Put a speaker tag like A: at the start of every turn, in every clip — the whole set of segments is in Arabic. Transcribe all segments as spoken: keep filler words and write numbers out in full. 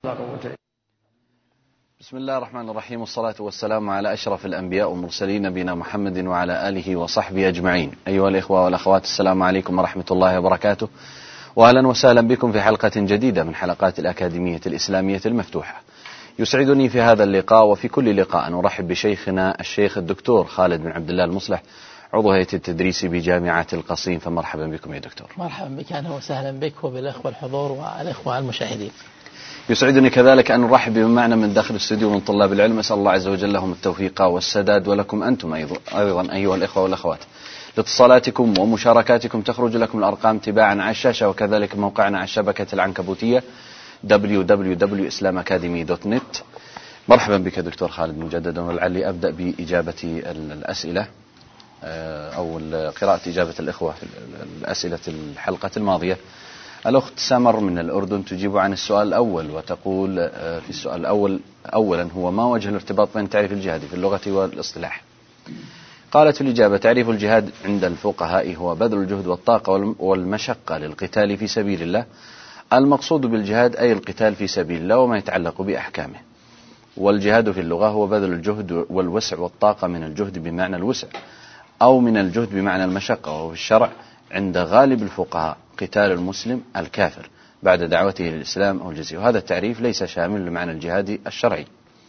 A: بسم الله الرحمن الرحيم، والصلاة والسلام على أشرف الأنبياء والمرسلين نبينا محمد وعلى آله وصحبه أجمعين. أيها الإخوة والأخوات، السلام عليكم ورحمة الله وبركاته، وأهلا وسهلا بكم في حلقة جديدة من حلقات الأكاديمية الإسلامية المفتوحة. يسعدني في هذا اللقاء وفي كل لقاء أن أرحب بشيخنا الشيخ الدكتور خالد بن عبد الله المصلح، عضو هيئة التدريس بجامعة القصيم. فمرحبا بكم يا دكتور.
B: مرحبا بك، أهلا وسهلا بك وبالأخوة الحضور والأخوة المشاهدين.
A: يسعدني كذلك أن نرحب بمن معنا من داخل الاستوديو من طلاب العلم. أسأل الله عز وجل لهم التوفيق والسداد، ولكم أنتم أيضا أيها الإخوة والأخوات. لاتصالاتكم ومشاركاتكم تخرج لكم الأرقام تباعا على الشاشة، وكذلك موقعنا على الشبكة العنكبوتية دبليو دبليو دبليو دوت إسلام أكاديمي دوت نت. مرحبا بك دكتور خالد مجددا، ولعلي أبدأ بإجابة الأسئلة أو قراءة إجابة الإخوة في الأسئلة الحلقة الماضية. الأخت سمر من الأردن تجيب عن السؤال الأول وتقول في السؤال الأول: أولا، هو ما وجه الارتباط بين تعريف الجهاد في اللغة والاصطلاح؟ قالت في الإجابة: تعريف الجهاد عند الفقهاء هو بذل الجهد والطاقة والمشقة للقتال في سبيل الله. المقصود بالجهاد أي القتال في سبيل الله وما يتعلق بأحكامه. والجهاد في اللغة هو بذل الجهد والوسع والطاقة من الجهد بمعنى الوسع أو من الجهد بمعنى المشقة. وفي الشرع عند غالب الفقهاء قتال المسلم الكافر بعد دعوته للإسلام أو الجزية، وهذا التعريف ليس شامل لمعنى الجهاد الشرعي.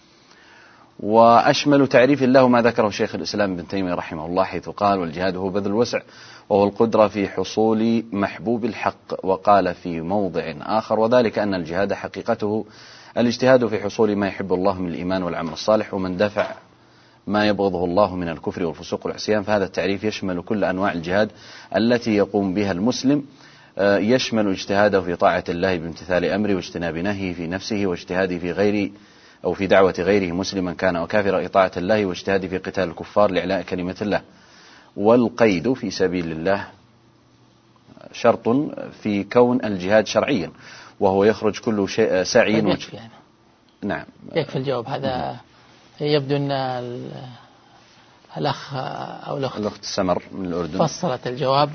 A: وأشمل تعريف الله ما ذكره شيخ الإسلام ابن تيمية رحمه الله، حيث قال: والجهاد هو بذل الوسع وهو القدرة في حصول محبوب الحق. وقال في موضع آخر: وذلك أن الجهاد حقيقته الاجتهاد في حصول ما يحب الله من الإيمان والعمل الصالح، ومن دفع ما يبغضه الله من الكفر والفسوق والعصيان. فهذا التعريف يشمل كل أنواع الجهاد التي يقوم بها المسلم، يشمل اجتهاده في طاعة الله بامتثال أمره واجتناب نهيه في نفسه، واجتهاده في غير أو في دعوة غيره مسلما كان أو كافرا إطاعة الله، واجتهاده في قتال الكفار لإعلاء كلمة الله. والقيد في سبيل الله شرط في كون الجهاد شرعيا، وهو يخرج كل شيء سعي
B: يعني.
A: نعم،
B: يكفي الجواب هذا. يبدو أن الأخ أو الأخت
A: الأخت سمر من الأردن
B: فصلت الجواب،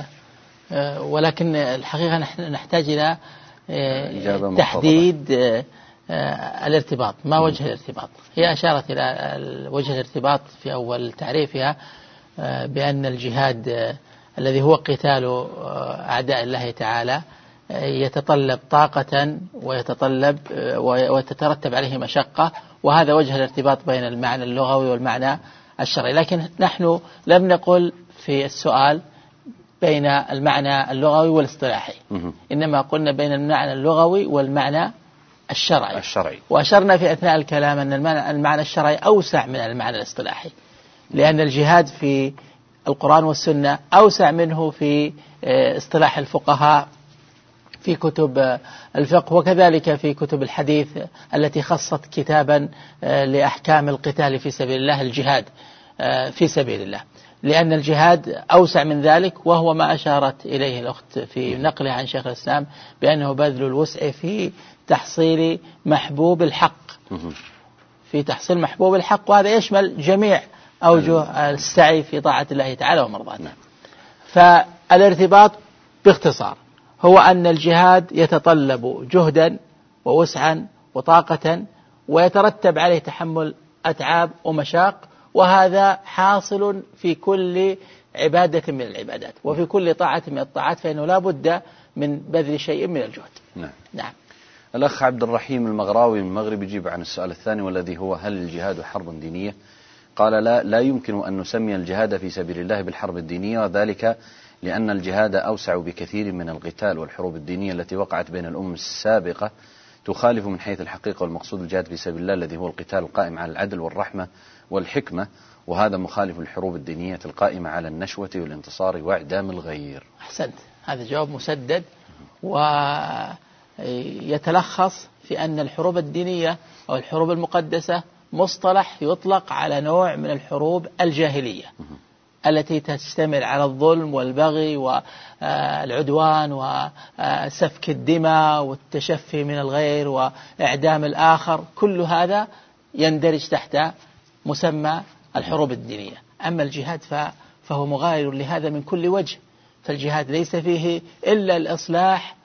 B: ولكن الحقيقة نحن نحتاج إلى تحديد الارتباط. ما وجه الارتباط؟ هي أشارت إلى وجه الارتباط في أول تعريفها بأن الجهاد الذي هو قتال أعداء الله تعالى يتطلب طاقة ويتطلب وتترتب عليه مشقة، وهذا وجه الارتباط بين المعنى اللغوي والمعنى الشرعي. لكن نحن لم نقل في السؤال بين المعنى اللغوي والاصطلاحي، إنما قلنا بين المعنى اللغوي والمعنى الشرعي,
A: الشرعي.
B: وأشرنا في أثناء الكلام أن المعنى, المعنى الشرعي أوسع من المعنى الاصطلاحي، لأن الجهاد في القرآن والسنة أوسع منه في اصطلاح الفقهاء في كتب الفقه، وكذلك في كتب الحديث التي خصت كتابا لأحكام القتال في سبيل الله، الجهاد في سبيل الله، لأن الجهاد أوسع من ذلك، وهو ما أشارت إليه الأخت في نقلها عن شيخ الإسلام بأنه بذل الوسع في تحصيل محبوب الحق، في تحصيل محبوب الحق، وهذا يشمل جميع أوجه السعي في طاعة الله تعالى ومرضاته. فالارتباط باختصار هو أن الجهاد يتطلب جهدا ووسعا وطاقة، ويترتب عليه تحمل أتعاب ومشاق، وهذا حاصل في كل عبادة من العبادات وفي كل طاعة من الطاعات، فإنه لا بد من بذل شيء من الجهد.
A: نعم.
B: نعم.
A: الأخ عبد الرحيم المغراوي من المغرب يجيب عن السؤال الثاني، والذي هو: هل الجهاد حرب دينية؟ قال: لا لا يمكن أن نسمي الجهاد في سبيل الله بالحرب الدينية، وذلك لأن الجهاد أوسع بكثير من القتال والحروب الدينية التي وقعت بين الأمم السابقة، تخالف من حيث الحقيقة والمقصود الجهاد في سبيل الله الذي هو القتال القائم على العدل والرحمة والحكمة، وهذا مخالف الحروب الدينية القائمة على النشوة والانتصار وإعدام الغير.
B: أحسنت، هذا جواب مسدد، ويتلخص في أن الحروب الدينية أو الحروب المقدسة مصطلح يطلق على نوع من الحروب الجاهلية التي تشتمل على الظلم والبغي والعدوان وسفك الدماء والتشفي من الغير وإعدام الآخر. كل هذا يندرج تحت مسمى الحروب الدينية. أما الجهاد فهو مغاير لهذا من كل وجه، فالجهاد ليس فيه إلا الإصلاح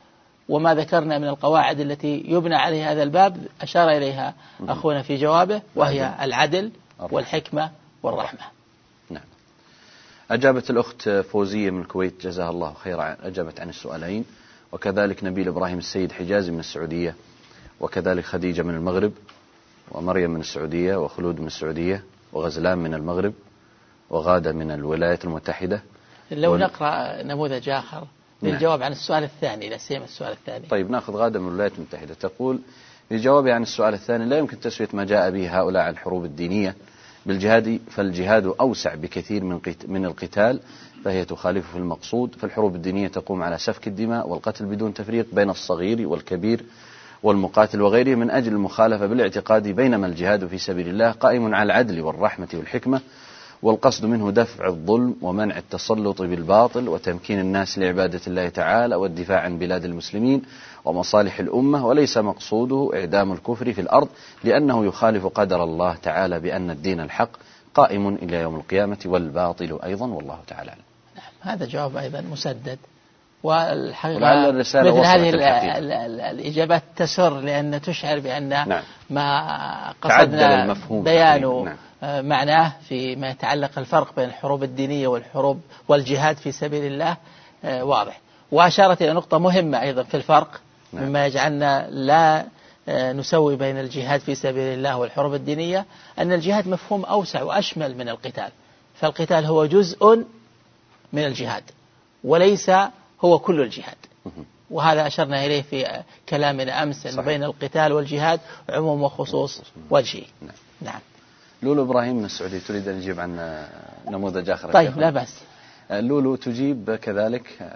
B: وما ذكرنا من القواعد التي يبنى عليها هذا الباب أشار إليها أخونا في جوابه، وهي العدل والحكمة والرحمة.
A: نعم. أجابت الأخت فوزية من الكويت جزاها الله خيرا، أجابت عن السؤالين، وكذلك نبيل إبراهيم السيد حجازي من السعودية، وكذلك خديجة من المغرب، ومريم من السعودية، وخلود من السعودية، وغزلان من المغرب، وغادة من الولايات المتحدة.
B: لو وال... نقرأ نموذج آخر للجواب نعم. عن السؤال الثاني، لا سيما السؤال الثاني.
A: طيب نأخذ غادة من الولايات المتحدة، تقول للجواب عن السؤال الثاني: لا يمكن تسوية ما جاء به هؤلاء عن الحروب الدينية بالجهاد، فالجهاد أوسع بكثير من من القتال، فهي تخالف في المقصود. فالحروب الدينية تقوم على سفك الدماء والقتل بدون تفريق بين الصغير والكبير والمقاتل وغيره من أجل المخالفة بالاعتقاد، بينما الجهاد في سبيل الله قائم على العدل والرحمة والحكمة، والقصد منه دفع الظلم ومنع التسلط بالباطل وتمكين الناس لعبادة الله تعالى والدفاع عن بلاد المسلمين ومصالح الأمة، وليس مقصوده إعدام الكفر في الأرض، لأنه يخالف قدر الله تعالى بأن الدين الحق قائم إلى يوم القيامة والباطل أيضا، والله تعالى أعلم.
B: نعم، هذا جواب أيضا مسدد، والحقيقة مثل هذه الإجابات تسر، لأن تشعر بأن
A: نعم.
B: ما قصدنا بيان
A: نعم.
B: معناه فيما يتعلق الفرق بين الحروب الدينية والحروب والجهاد في سبيل الله واضح. وأشارت إلى نقطة مهمة أيضا في الفرق نعم. مما يجعلنا لا نسوي بين الجهاد في سبيل الله والحروب الدينية، أن الجهاد مفهوم أوسع وأشمل من القتال، فالقتال هو جزء من الجهاد وليس هو كل الجهاد، وهذا أشرنا إليه في كلامنا أمس صحيح. بين القتال والجهاد عموم وخصوص وجهي.
A: نعم.
B: نعم.
A: لولو إبراهيم من السعودية تريد أن تجيب عن نموذج آخر؟
B: طيب لا بأس.
A: لولو تجيب كذلك.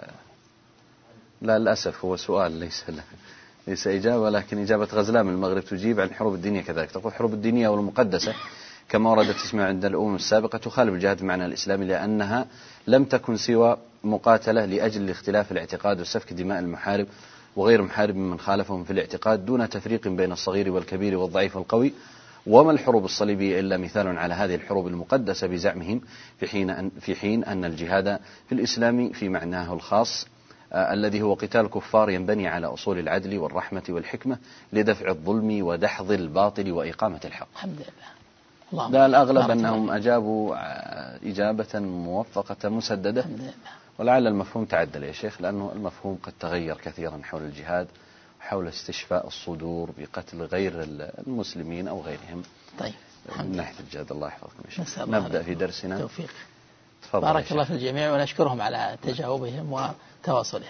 A: لا للأسف هو سؤال ليس ليس إجابة، لكن إجابة غزلان من المغرب تجيب عن الحروب الدينية كذلك. تقول الحروب الدينية والمقدسة كما وردت اسمها عند الأمم السابقة تخالف الجهاد بمعنى الإسلامي، لأنها لم تكن سوى مقاتلة لأجل اختلاف الاعتقاد وسفك دماء المحارب وغير محارب من خالفهم في الاعتقاد دون تفريق بين الصغير والكبير والضعيف والقوي. وما الحروب الصليبية إلا مثال على هذه الحروب المقدسة بزعمهم، في حين أن, في حين أن الجهاد في الإسلام في معناه الخاص آه الذي هو قتال الكفار ينبني على أصول العدل والرحمة والحكمة لدفع الظلم ودحض الباطل وإقامة الحق.
B: الحمد لله.
A: لا الأغلب أنهم أجابوا إجابة موفقة مسددة، ولعل المفهوم تعدل يا شيخ، لأنه المفهوم قد تغير كثيرا حول الجهاد، حول استشفاء الصدور بقتل غير المسلمين أو غيرهم.
B: طيب
A: من ناحية الجهاد. الله يحفظكم يا شيخ. نبدأ في درسنا.
B: توفيق. بارك الله في الجميع، ونشكرهم على تجاوبهم وتواصلهم.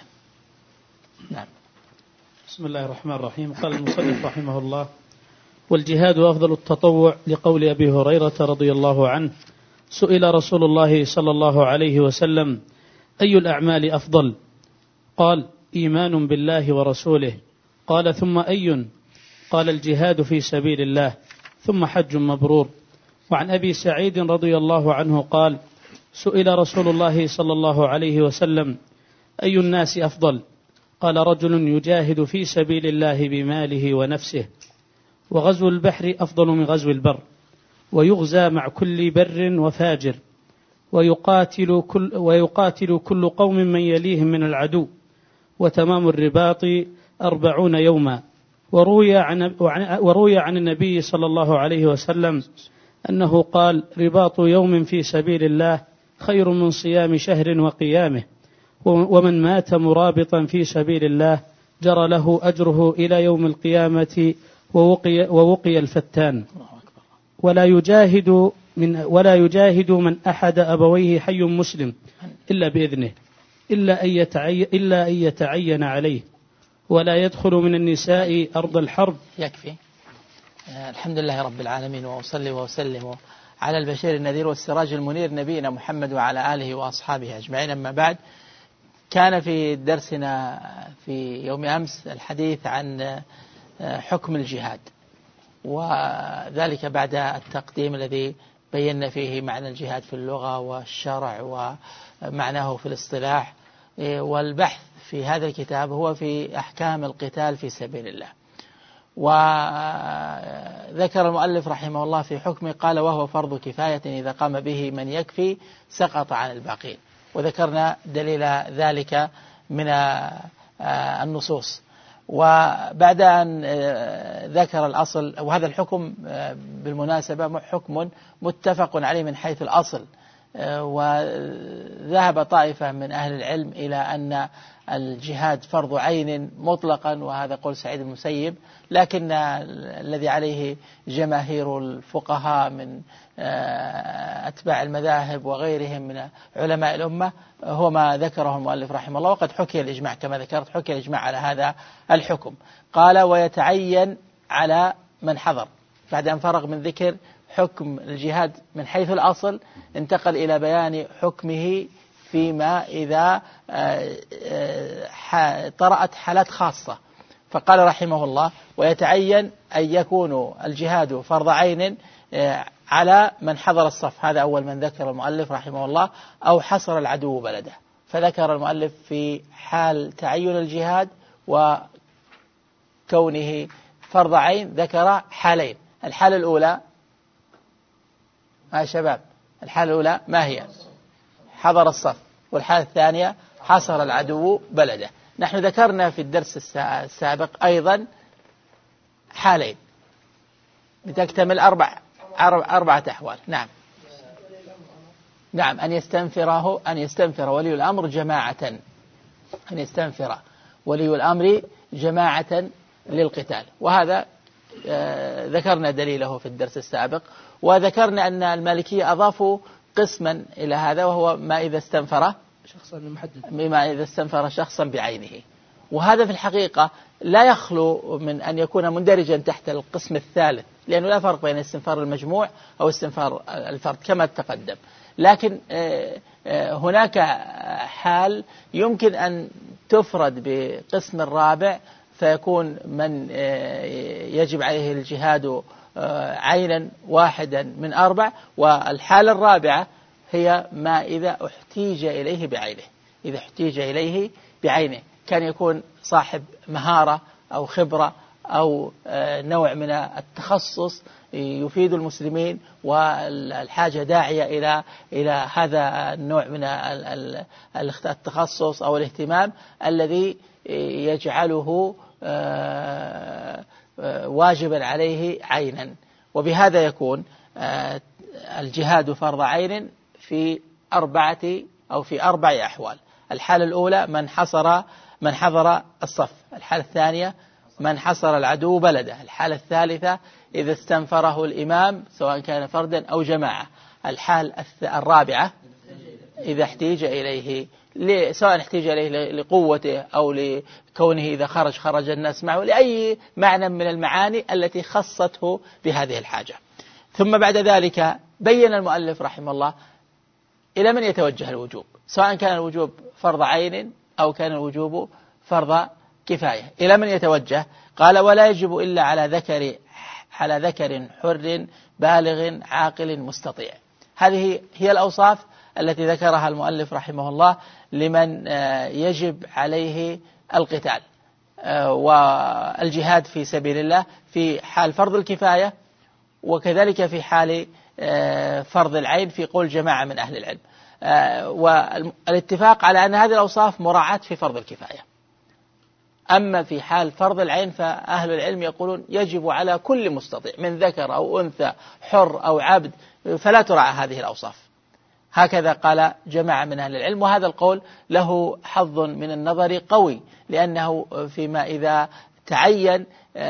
B: نعم.
C: بسم الله الرحمن الرحيم. قال المصنف رحمه الله: والجهاد أفضل التطوع، لقول أبي هريرة رضي الله عنه: سئل رسول الله صلى الله عليه وسلم: أي الأعمال أفضل؟ قال: إيمان بالله ورسوله. قال: ثم أي؟ قال: الجهاد في سبيل الله، ثم حج مبرور. وعن أبي سعيد رضي الله عنه قال: سئل رسول الله صلى الله عليه وسلم: أي الناس أفضل؟ قال: رجل يجاهد في سبيل الله بماله ونفسه. وغزو البحر أفضل من غزو البر، ويغزى مع كل بر وفاجر، ويقاتل كل, ويقاتل كل قوم من يليهم من العدو، وتمام الرباط أربعون يوما. وروي عن, وروي عن النبي صلى الله عليه وسلم أنه قال: رباط يوم في سبيل الله خير من صيام شهر وقيامه، ومن مات مرابطا في سبيل الله جرى له أجره إلى يوم القيامة ووقي, ووقي الفتان. ولا يجاهد من ولا يجاهد من أحد أبويه حي مسلم إلا بإذنه، إلا أن يتعين, إلا أن يتعين عليه، ولا يدخل من النساء أرض الحرب.
B: يكفي. الحمد لله رب العالمين، وأصلي وأسلم على البشير النذير والسراج المنير نبينا محمد وعلى آله وأصحابه أجمعين. أما بعد، كان في درسنا في يوم أمس الحديث عن حكم الجهاد، وذلك بعد التقديم الذي بينا فيه معنى الجهاد في اللغة والشرع ومعناه في الاصطلاح. والبحث في هذا الكتاب هو في أحكام القتال في سبيل الله. وذكر المؤلف رحمه الله في حكمه قال: وهو فرض كفاية إذا قام به من يكفي سقط عن الباقين. وذكرنا دليل ذلك من النصوص. وبعد أن ذكر الأصل، وهذا الحكم بالمناسبة حكم متفق عليه من حيث الأصل، وذهب طائفة من أهل العلم إلى أن الجهاد فرض عين مطلقا، وهذا قول سعيد المسيب، لكن الذي عليه جماهير الفقهاء من أتباع المذاهب وغيرهم من علماء الأمة هو ما ذكره المؤلف رحمه الله، وقد حكي الإجماع كما ذكرت، حكي الإجماع على هذا الحكم. قال ويتعين على من حضر، بعد أن فرغ من ذكر حكم الجهاد من حيث الأصل انتقل إلى بيان حكمه فيما إذا طرأت حالات خاصة، فقال رحمه الله ويتعين أن يكون الجهاد فرض عين على من حضر الصف، هذا أول من ذكر المؤلف رحمه الله، أو حصر العدو بلده. فذكر المؤلف في حال تعين الجهاد وكونه فرض عين ذكر حالين. الحالة الأولى يا شباب، الحالة الأولى ما هي؟ حضر الصف. والحالة الثانية حصر العدو بلده. نحن ذكرنا في الدرس السابق أيضا حالين لتكتمل أربع أربعة أحوال. نعم نعم أن يستنفره أن يستنفر ولي الأمر جماعة، أن يستنفر ولي الأمر جماعة للقتال، وهذا آه ذكرنا دليله في الدرس السابق. وذكرنا أن المالكية أضافوا قسما إلى هذا، وهو ما إذا استنفر
C: شخصا محدد،
B: بما إذا استنفر شخصا بعينه، وهذا في الحقيقة لا يخلو من أن يكون مندرجا تحت القسم الثالث، لأنه لا فرق بين استنفار المجموع أو استنفار الفرد كما تقدم. لكن هناك حال يمكن أن تفرد بقسم الرابع، فيكون من يجب عليه الجهاد عينا واحدا من أربع. والحالة الرابعة هي ما إذا احتيج إليه بعينه، إذا احتيج إليه بعينه، كان يكون صاحب مهارة أو خبرة أو نوع من التخصص يفيد المسلمين، والحاجة داعية إلى إلى هذا النوع من التخصص أو الاهتمام الذي يجعله واجبا عليه عينا. وبهذا يكون الجهاد فرض عين في أربعة أو في أربع أحوال. الحالة الأولى من حصر من حضر الصف، الحالة الثانية من حصر العدو بلده، الحالة الثالثة إذا استنفره الإمام سواء كان فردا أو جماعة، الحالة الرابعة إذا احتيج إليه، سواء احتيج إليه لقوته أو لكونه إذا خرج خرج الناس معه، لأي معنى من المعاني التي خصته بهذه الحاجة. ثم بعد ذلك بين المؤلف رحمه الله إلى من يتوجه الوجوب، سواء كان الوجوب فرض عين أو كان الوجوب فرض كفاية، إلى من يتوجه؟ قال ولا يجب إلا على ذكر على ذكر حر بالغ عاقل مستطيع. هذه هي الأوصاف التي ذكرها المؤلف رحمه الله لمن يجب عليه القتال والجهاد في سبيل الله في حال فرض الكفاية، وكذلك في حال فرض العين في قول جماعة من أهل العلم. والاتفاق على أن هذه الأوصاف مراعاة في فرض الكفاية. أما في حال فرض العين فأهل العلم يقولون يجب على كل مستطيع من ذكر أو أنثى حر أو عبد، فلا تراعى هذه الأوصاف. هكذا قال جماعة من أهل العلم، وهذا القول له حظ من النظر قوي، لأنه فيما إذا تعين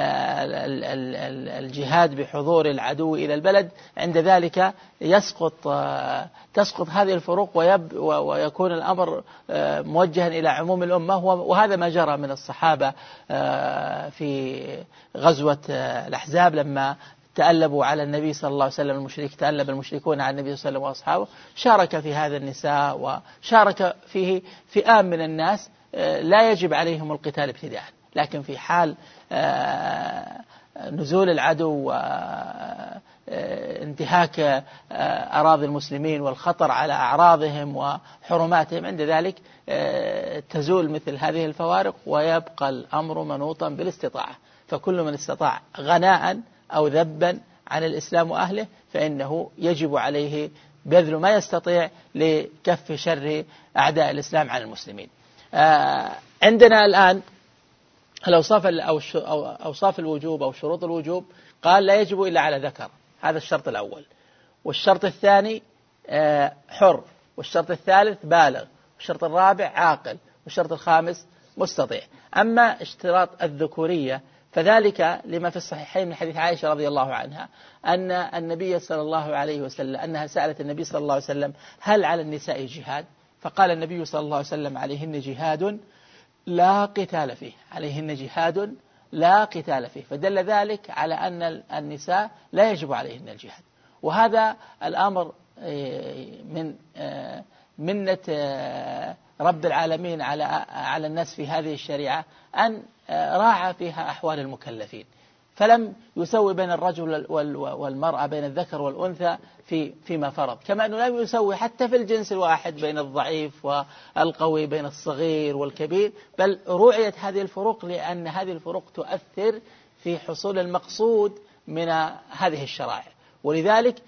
B: الجهاد بحضور العدو إلى البلد، عند ذلك يسقط تسقط هذه الفروق ويكون الأمر موجها إلى عموم الأمة. وهذا ما جرى من الصحابة في غزوة الأحزاب لما تألبوا على النبي صلى الله عليه وسلم، المشرك تألب المشركون على النبي صلى الله عليه وسلم وأصحابه، شارك في هذا النساء وشارك فيه فئام من الناس لا يجب عليهم القتال ابتداء، لكن في حال نزول العدو وانتهاك أراضي المسلمين والخطر على أعراضهم وحرماتهم، عند ذلك تزول مثل هذه الفوارق ويبقى الأمر منوطا بالاستطاعة. فكل من استطاع غناء أو ذبا عن الإسلام وأهله فإنه يجب عليه بذل ما يستطيع لكف شر أعداء الإسلام عن المسلمين. عندنا الآن الأوصاف أو أوصاف الوجوب أو شروط الوجوب قال لا يجب إلا على ذكر، هذا الشرط الأول. والشرط الثاني حر، والشرط الثالث بالغ، والشرط الرابع عاقل، والشرط الخامس مستطيع. أما اشتراط الذكورية فذلك لما في الصحيحين من حديث عائشة رضي الله عنها أن النبي صلى الله عليه وسلم أنها سألت النبي صلى الله عليه وسلم هل على النساء جهاد؟ فقال النبي صلى الله عليه وسلم عليهن جهاد لا قتال فيه، عليهن جهاد لا قتال فيه، فدل ذلك على أن النساء لا يجب عليهن الجهاد. وهذا الأمر من منة رب العالمين على على الناس في هذه الشريعة أن راعى فيها أحوال المكلفين، فلم يسوي بين الرجل والمرأة، بين الذكر والأنثى في فيما فرض، كما أنه لم يسوي حتى في الجنس الواحد بين الضعيف والقوي، بين الصغير والكبير، بل رعيت هذه الفروق لأن هذه الفروق تؤثر في حصول المقصود من هذه الشرائع. ولذلك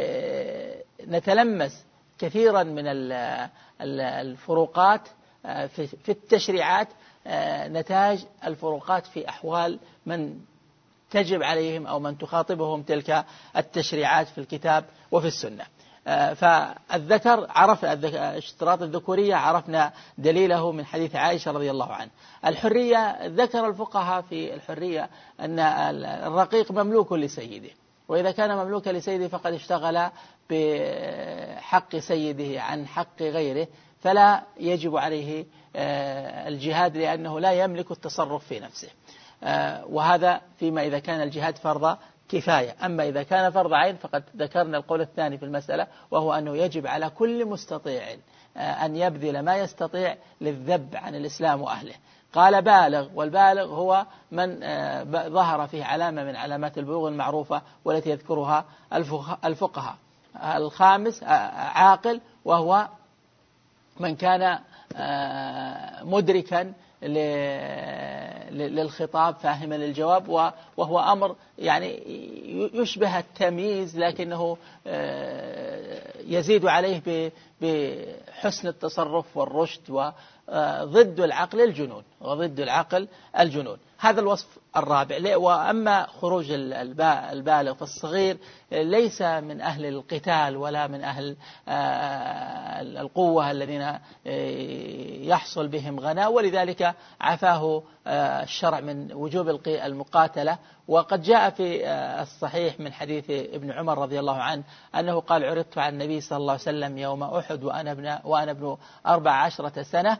B: نتلمس كثيرا من الفروقات في التشريعات نتاج الفروقات في أحوال من تجب عليهم أو من تخاطبهم تلك التشريعات في الكتاب وفي السنة. فالذكر عرف اشتراط الذكورية عرفنا دليله من حديث عائشة رضي الله عنه. الحرية ذكر الفقهاء في الحرية أن الرقيق مملوك لسيده، وإذا كان مملوكا لسيده فقد اشتغل بحق سيده عن حق غيره، فلا يجب عليه الجهاد لأنه لا يملك التصرف في نفسه. وهذا فيما إذا كان الجهاد فرض كفاية. أما إذا كان فرض عين فقد ذكرنا القول الثاني في المسألة، وهو أنه يجب على كل مستطيع أن يبذل ما يستطيع للذب عن الإسلام وأهله. قال بالغ، والبالغ هو من ظهر فيه علامة من علامات البلوغ المعروفة والتي يذكرها الفقهاء. الخامس عاقل، وهو من كان مدركا للخطاب فاهما للجواب، وهو أمر يعني يشبه التمييز لكنه يزيد عليه بحسن التصرف والرشد، وضد العقل الجنون، وضد العقل الجنون. هذا الوصف الرابع. وأما خروج البالغ فالصغير ليس من أهل القتال ولا من أهل القوة الذين يحصل بهم غناء، ولذلك عفاه الشرع من وجوب المقاتلة. وقد جاء في الصحيح من حديث ابن عمر رضي الله عنه أنه قال عرضت على النبي صلى الله عليه وسلم يوم أحد وأنا ابن, وأنا ابن أربع عشرة سنة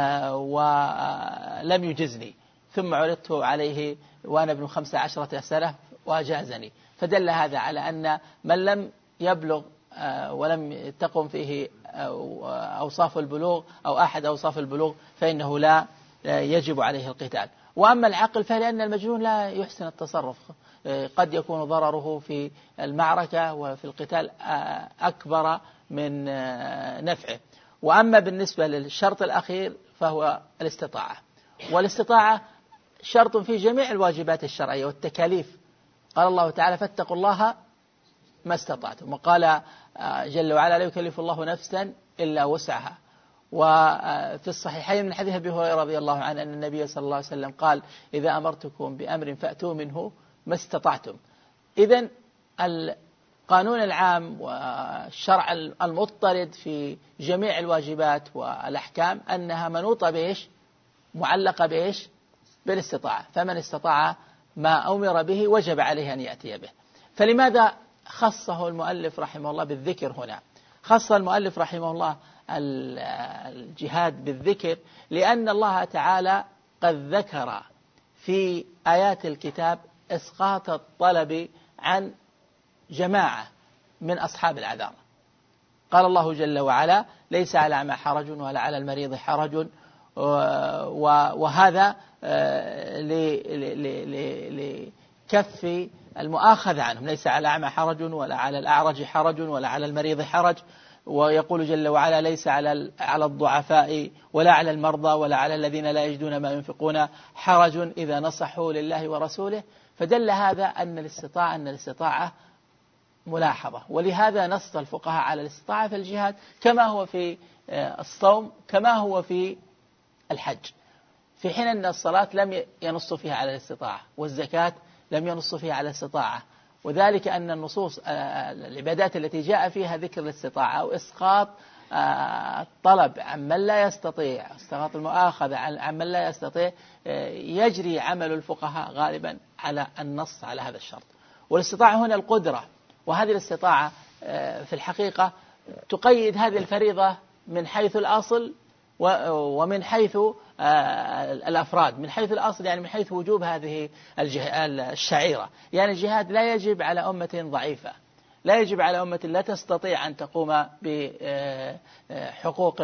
B: ولم يجزني، ثم عرضت عليه وأنا ابن خمس عشرة سنة وجازني. فدل هذا على أن من لم يبلغ ولم تقم فيه أوصاف البلوغ أو أحد أوصاف البلوغ فإنه لا يجب عليه القتال. وأما العقل فلأن المجنون لا يحسن التصرف، قد يكون ضرره في المعركة وفي القتال أكبر من نفعه. وأما بالنسبة للشرط الأخير فهو الاستطاعة، والاستطاعة شرط في جميع الواجبات الشرعية والتكاليف. قال الله تعالى فاتقوا الله ما استطعتم، وقال جل وعلا لا يكلف الله نفسا إلا وسعها. وفي الصحيحين من حديث أبي هريرة رضي الله عنه أن النبي صلى الله عليه وسلم قال إذا أمرتكم بأمر فأتوا منه ما استطعتم. إذن القانون العام والشرع المضطرد في جميع الواجبات والأحكام أنها منوطة بإيش؟ معلقة بإيش؟ بالاستطاعة. فمن استطاع ما أمر به وجب عليه أن يأتي به. فلماذا خصه المؤلف رحمه الله بالذكر هنا؟ خص المؤلف رحمه الله الجهاد بالذكر لأن الله تعالى قد ذكر في آيات الكتاب إسقاط الطلب عن جماعة من أصحاب الأعذار. قال الله جل وعلا ليس على الأعمى حرج ولا على المريض حرج، وهذا لكف المؤاخذة عنهم، ليس على الأعمى حرج ولا على الأعرج حرج ولا على المريض حرج. ويقول جل وعلا ليس على على الضعفاء ولا على المرضى ولا على الذين لا يجدون ما ينفقون حرج إذا نصحوا لله ورسوله. فدل هذا أن الاستطاعة أن الاستطاعة ملاحظة، ولهذا نص الفقهاء على الاستطاعة في الجهاد كما هو في الصوم كما هو في الحج. في حين أن الصلاة لم ينص فيها على الاستطاعة، والزكاة لم ينص فيها على الاستطاعة، وذلك أن النصوص العبادات التي جاء فيها ذكر الاستطاعة أو إسقاط الطلب عن من لا يستطيع، إسقاط المؤاخذة عن من لا يستطيع، يجري عمل الفقهاء غالبا على النص على هذا الشرط. والاستطاعة هنا القدرة، وهذه الاستطاعة في الحقيقة تقيد هذه الفريضة من حيث الأصل ومن حيث الأفراد. من حيث الأصل يعني من حيث وجوب هذه الشعيرة، يعني الجهاد لا يجب على أمة ضعيفة، لا يجب على أمة لا تستطيع أن تقوم بحقوق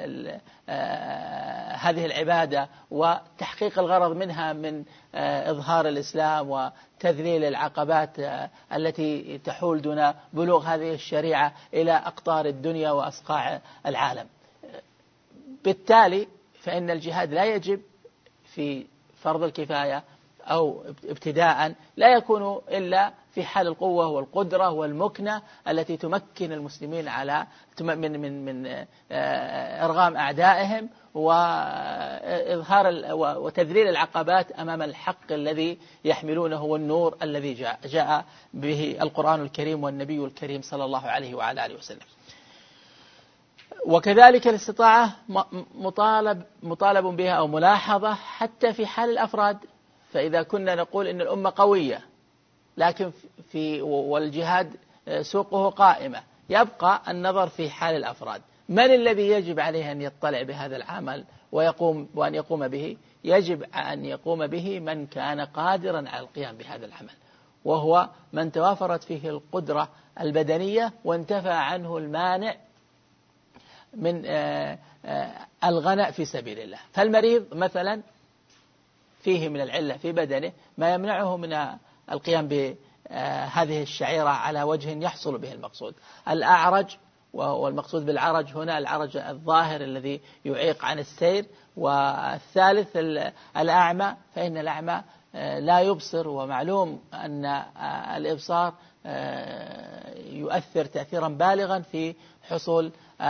B: هذه العبادة وتحقيق الغرض منها من إظهار الإسلام وتذليل العقبات التي تحول دون بلوغ هذه الشريعة إلى أقطار الدنيا وأصقاع العالم. بالتالي فإن الجهاد لا يجب في فرض الكفاية أو ابتداء، لا يكون إلا في حال القوة والقدرة والمكنة التي تمكن المسلمين على من من من إرغام أعدائهم وإظهار وتذليل العقبات أمام الحق الذي يحملونه والنور الذي جاء جاء به القرآن الكريم والنبي الكريم صلى الله عليه وعلى آله وسلم. وكذلك الاستطاعة مطالب مطالب بها أو ملاحظة حتى في حال الأفراد. فإذا كنا نقول إن الأمة قوية لكن في والجهاد سوقه قائمة، يبقى النظر في حال الأفراد. من الذي يجب عليه أن يطلع بهذا العمل ويقوم وأن يقوم به؟ يجب أن يقوم به من كان قادرا على القيام بهذا العمل، وهو من توافرت فيه القدرة البدنية وانتفى عنه المانع من الغناء في سبيل الله. فالمريض مثلا فيه من العلة في بدنه ما يمنعه من القيام بهذه الشعيرة على وجه يحصل به المقصود. الأعرج، والمقصود بالعرج هنا العرج الظاهر الذي يعيق عن السير. والثالث الأعمى، فإن الأعمى لا يبصر، ومعلوم أن الإبصار يؤثر تأثيرا بالغا في حصول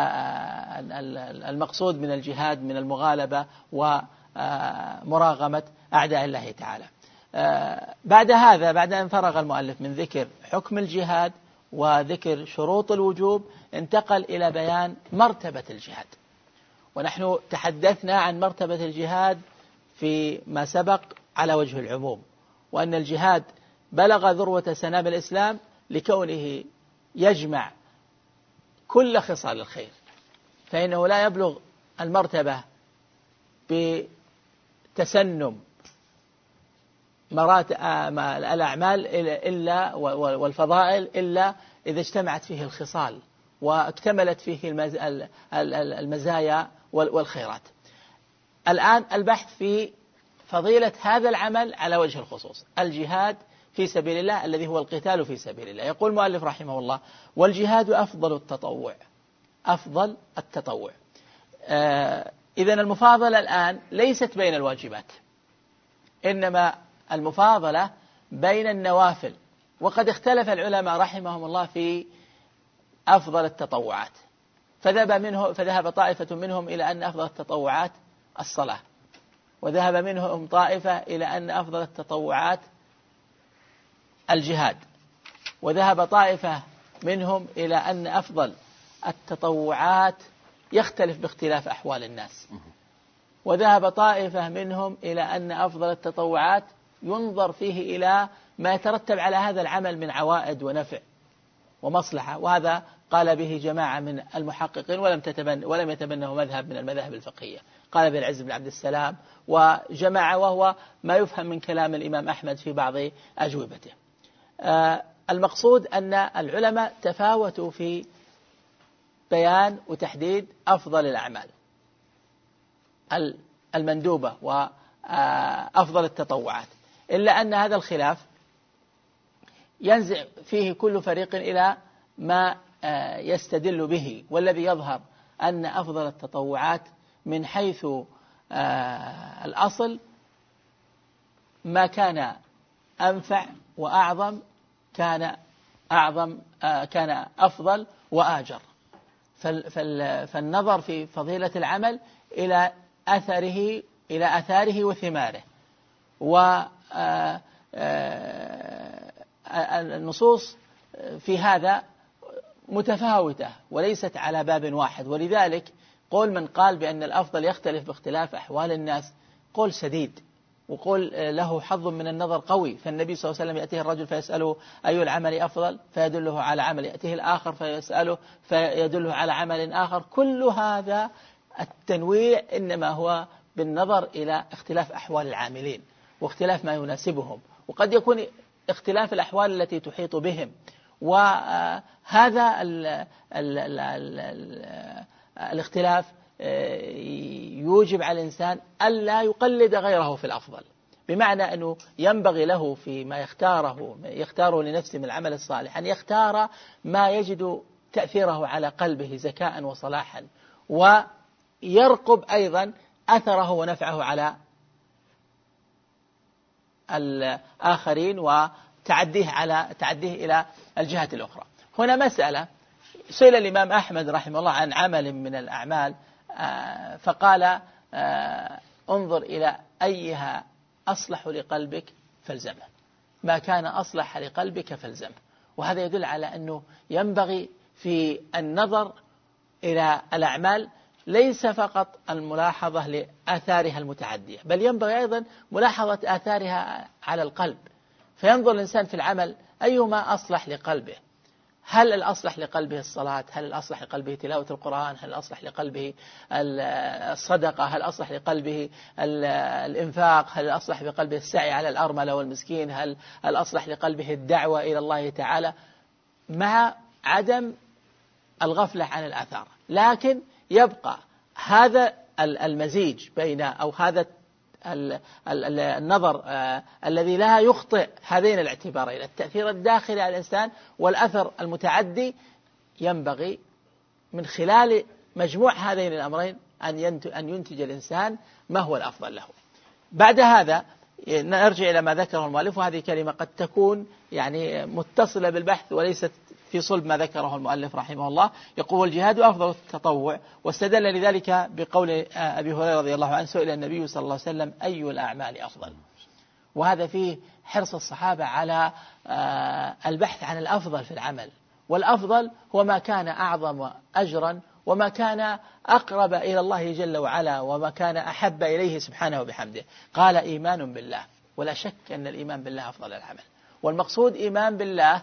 B: المقصود من الجهاد من المغالبة ومراغمة أعداء الله تعالى. بعد هذا، بعد أن فرغ المؤلف من ذكر حكم الجهاد وذكر شروط الوجوب، انتقل إلى بيان مرتبة الجهاد. ونحن تحدثنا عن مرتبة الجهاد فيما سبق على وجه العموم، وأن الجهاد بلغ ذروة سنام الإسلام لكونه يجمع كل خصال الخير، فإنه لا يبلغ المرتبة بتسنم مراتب الأعمال إلا والفضائل إلا إذا اجتمعت فيه الخصال واكتملت فيه المزايا والخيرات. الآن البحث في فضيلة هذا العمل على وجه الخصوص، الجهاد في سبيل الله الذي هو القتال في سبيل الله. يقول المؤلف رحمه الله: والجهاد أفضل التطوع. أفضل التطوع. آه إذن المفاضلة الآن ليست بين الواجبات، إنما المفاضلة بين النوافل. وقد اختلف العلماء رحمهم الله في أفضل التطوعات، فذهب منه فذهب طائفة منهم إلى أن أفضل التطوعات الصلاة، وذهب منهم طائفة إلى أن أفضل التطوعات الجهاد، وذهب طائفة منهم إلى أن أفضل التطوعات يختلف باختلاف أحوال الناس، وذهب طائفة منهم إلى أن أفضل التطوعات ينظر فيه إلى ما يترتب على هذا العمل من عوائد ونفع ومصلحة. وهذا قال به جماعة من المحققين ولم تتبن ولم يتبنه مذهب من المذاهب الفقهية، قال به العز بن عبد السلام وجماعة، وهو ما يفهم من كلام الإمام أحمد في بعض أجوبته. آه المقصود أن العلماء تفاوتوا في بيان وتحديد أفضل الأعمال المندوبة وأفضل التطوعات، إلا أن هذا الخلاف ينزع فيه كل فريق إلى ما يستدل به. والذي يظهر أن أفضل التطوعات من حيث الأصل ما كان أنفع وأعظم كان أعظم كان أفضل وآجر. فالنظر في فضيلة العمل إلى أثره إلى آثاره وثماره. والنصوص في هذا متفاوتة وليست على باب واحد، ولذلك قول من قال بأن الأفضل يختلف باختلاف أحوال الناس قول سديد، وقول له حظ من النظر قوي. فالنبي صلى الله عليه وسلم يأتيه الرجل فيسأله أي العمل أفضل فيدله على عمل، يأتيه الآخر فيسأله فيدله على عمل آخر. كل هذا التنويع إنما هو بالنظر إلى اختلاف أحوال العاملين واختلاف ما يناسبهم، وقد يكون اختلاف الأحوال التي تحيط بهم. وهذا ال ال ال ال الاختلاف يوجب على الإنسان ألا يقلد غيره في الأفضل، بمعنى أنه ينبغي له فيما يختاره يختاره لنفسه من العمل الصالح أن يختار ما يجد تأثيره على قلبه زكاء وصلاحا، ويرقب أيضا أثره ونفعه على الآخرين وتعديه على تعديه إلى الجهة الأخرى. هنا مسألة، سئل الإمام أحمد رحمه الله عن عمل من الأعمال فقال انظر إلى أيها أصلح لقلبك فالزمه، ما كان أصلح لقلبك فالزمه. وهذا يدل على أنه ينبغي في النظر إلى الأعمال ليس فقط الملاحظة لآثارها المتعدية، بل ينبغي أيضا ملاحظة آثارها على القلب، فينظر الإنسان في العمل أيما أصلح لقلبه. هل الأصلح لقلبه الصلاة؟ هل الأصلح لقلبه تلاوة القرآن؟ هل الأصلح لقلبه الصدقة؟ هل الأصلح لقلبه الإنفاق؟ هل الأصلح بقلبه السعي على الأرملة والمسكين؟ هل الأصلح لقلبه الدعوة إلى الله تعالى؟ مع عدم الغفلة عن الآثار، لكن يبقى هذا المزيج بين أو هذا النظر الذي لا يخطئ هذين الاعتبارين، التأثير الداخلي على الإنسان والأثر المتعدي، ينبغي من خلال مجموع هذين الأمرين أن ينتج الإنسان ما هو الأفضل له. بعد هذا نرجع إلى ما ذكره المؤلف، وهذه كلمة قد تكون يعني متصلة بالبحث وليست في صلب ما ذكره المؤلف رحمه الله. يقول الجهاد أفضل التطوع، واستدل لذلك بقول أبي هريرة رضي الله عنه سئل النبي صلى الله عليه وسلم أي الأعمال أفضل، وهذا فيه حرص الصحابة على البحث عن الأفضل في العمل، والأفضل هو ما كان أعظم أجرا وما كان أقرب إلى الله جل وعلا وما كان أحب إليه سبحانه وبحمده. قال إيمان بالله، ولا شك أن الإيمان بالله أفضل العمل. والمقصود إيمان بالله،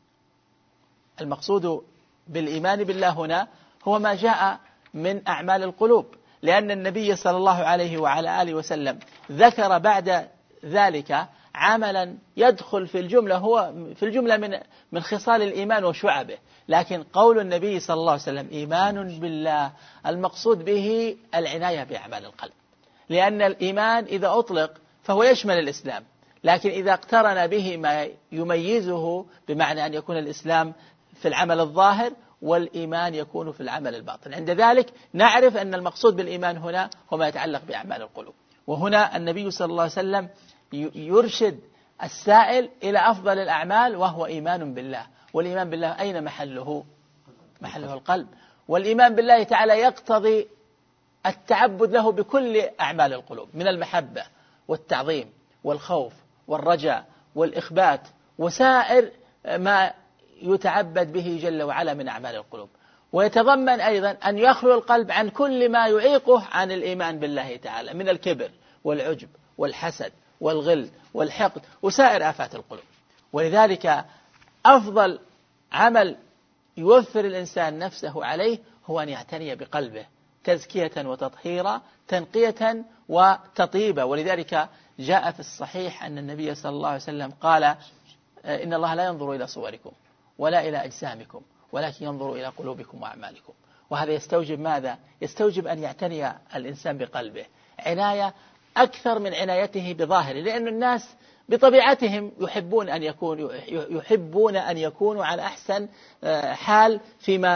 B: المقصود بالإيمان بالله هنا هو ما جاء من أعمال القلوب، لأن النبي صلى الله عليه وعلى آله وسلم ذكر بعد ذلك عملا يدخل في الجملة هو في الجملة من من خصال الإيمان وشعبه، لكن قول النبي صلى الله عليه وسلم إيمان بالله المقصود به العناية بأعمال القلب، لأن الإيمان إذا أطلق فهو يشمل الإسلام، لكن إذا اقترن به ما يميزه بمعنى أن يكون الإسلام في العمل الظاهر والإيمان يكون في العمل الباطن، عند ذلك نعرف أن المقصود بالإيمان هنا هو ما يتعلق بأعمال القلوب. وهنا النبي صلى الله عليه وسلم يرشد السائل إلى أفضل الأعمال وهو إيمان بالله، والإيمان بالله أين محله؟ محله القلب، والإيمان بالله تعالى يقتضي التعبد له بكل أعمال القلوب من المحبة والتعظيم والخوف والرجاء والإخبات وسائر ما يتعبد به جل وعلا من أعمال القلوب. ويتضمن أيضا أن يخلو القلب عن كل ما يعيقه عن الإيمان بالله تعالى من الكبر والعجب والحسد والغل والحقد وسائر آفات القلوب. ولذلك أفضل عمل يوفر الإنسان نفسه عليه هو أن يعتني بقلبه تزكية وتطهيرا، تنقية وتطيبا. ولذلك جاء في الصحيح أن النبي صلى الله عليه وسلم قال إن الله لا ينظر إلى صوركم ولا إلى أجسامكم ولكن ينظر إلى قلوبكم وأعمالكم. وهذا يستوجب ماذا؟ يستوجب أن يعتني الإنسان بقلبه عناية أكثر من عنايته بظاهره، لأن الناس بطبيعتهم يحبون أن يكونوا يحبون أن يكونوا على أحسن حال فيما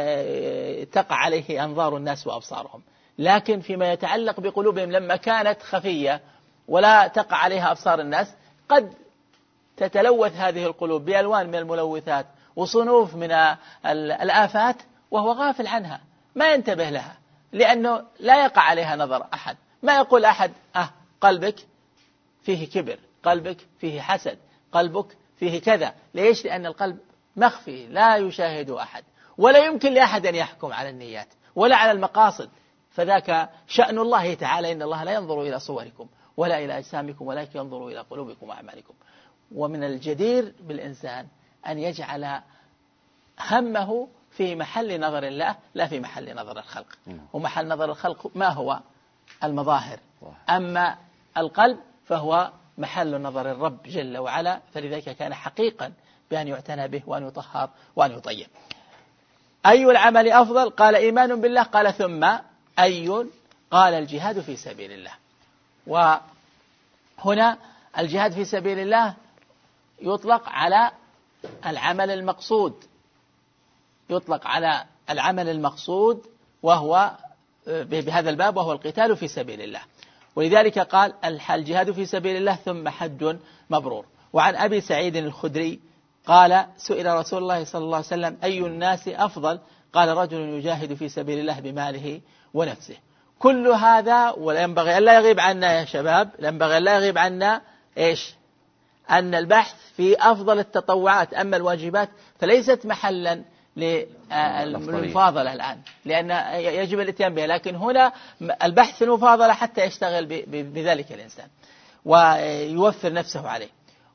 B: تقع عليه أنظار الناس وأبصارهم، لكن فيما يتعلق بقلوبهم لما كانت خفية ولا تقع عليها أبصار الناس قد تتلوث هذه القلوب بألوان من الملوثات وصنوف من الآفات وهو غافل عنها، ما ينتبه لها لأنه لا يقع عليها نظر أحد، ما يقول أحد أه قلبك فيه كبر، قلبك فيه حسد، قلبك فيه كذا. ليش؟ لأن القلب مخفي لا يشاهد أحد، ولا يمكن لأحد أن يحكم على النيات ولا على المقاصد، فذاك شأن الله تعالى. إن الله لا ينظر إلى صوركم ولا إلى أجسامكم ولكن ينظر إلى قلوبكم وأعمالكم. ومن الجدير بالإنسان أن يجعل همه في محل نظر الله لا في محل نظر الخلق. ومحل نظر الخلق ما هو؟ المظاهر. أما القلب فهو محل نظر الرب جل وعلا، فلذلك كان حقيقا بأن يعتنى به وأن يطهر وأن يطيب. أي العمل أفضل؟ قال إيمان بالله، قال ثم أي؟ قال الجهاد في سبيل الله. وهنا الجهاد في سبيل الله يطلق على العمل المقصود، يطلق على العمل المقصود وهو بهذا الباب وهو القتال في سبيل الله. ولذلك قال الجهاد في سبيل الله ثم حج مبرور. وعن أبي سعيد الخدري قال سئل رسول الله صلى الله عليه وسلم أي الناس أفضل؟ قال رجل يجاهد في سبيل الله بماله ونفسه. كل هذا ولا ينبغي أن لا يغيب عنا يا شباب، ينبغي أن لا يغيب عنا إيش؟ أن البحث في أفضل التطوعات. أما الواجبات فليست محلا للمفاضلة الآن، لأن يجب الاتيان بها، لكن هنا البحث في المفاضلة حتى يشتغل بذلك الإنسان ويوفر نفسه عليه.